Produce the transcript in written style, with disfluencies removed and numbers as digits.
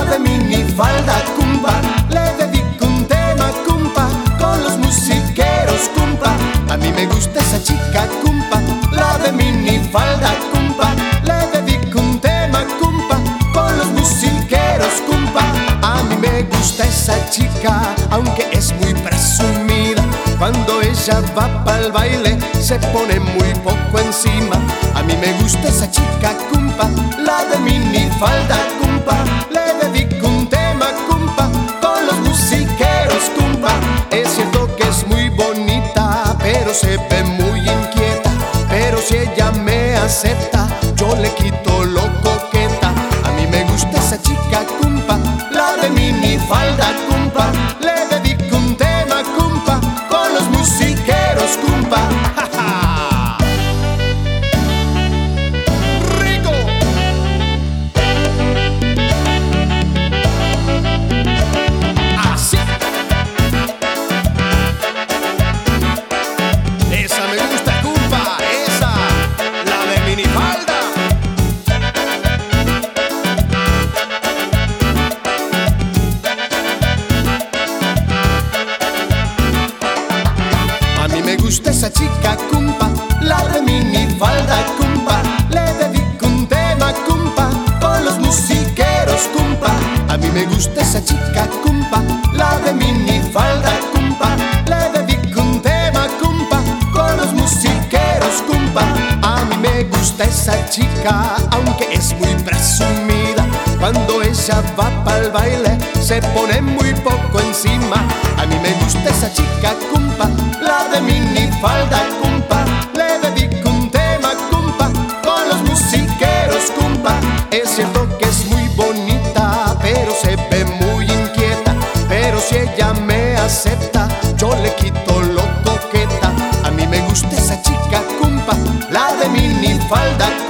la de minifalda, compa. Le dedico un tema, compa, con los musiqueros, compa. A mí me gusta esa chica, compa, la de minifalda, compa. Le dedico un tema, compa, con los musiqueros, compa. A mí me gusta esa chica, aunque es muy presumida. Cuando ella va pa'l baile se pone muy poco encima. A mí me gusta esa chica, compa, la de minifalda, compa. Le dedico un tema, compa, con los musiqueros, compa. Es cierto que es muy bonita, pero se ve muy inquieta. Pero si ella me acepta, yo le quito lo coqueta. A mí me gusta esa chica, compa, la de minifalda, compa. Le dedico un tema, compa, con los musiqueros, compa. ¡Ja, ja! ¡Rico! Así. Esa me gusta, compa, esa, la de minifalda. A mí me gusta esa chica, compa, la de minifalda, compa. Le dedico un tema, compa, con los musiqueros, compa. A mí me gusta esa chica, compa, la de minifalda, compa. Le dedico un tema, compa, con los musiqueros, compa. A mí me gusta esa chica, aunque es muy presumida. Cuando ella va pa'l baile se pone muy poco encima. A mí me gusta esa chica, compa, la de minifalda, compa. Le dedico un tema, compa, con los musiqueros, compa. Es cierto que es muy bonita, pero se ve muy inquieta. Pero si ella me acepta, yo le quito lo coqueta. A mí me gusta esa chica, compa, la de minifalda,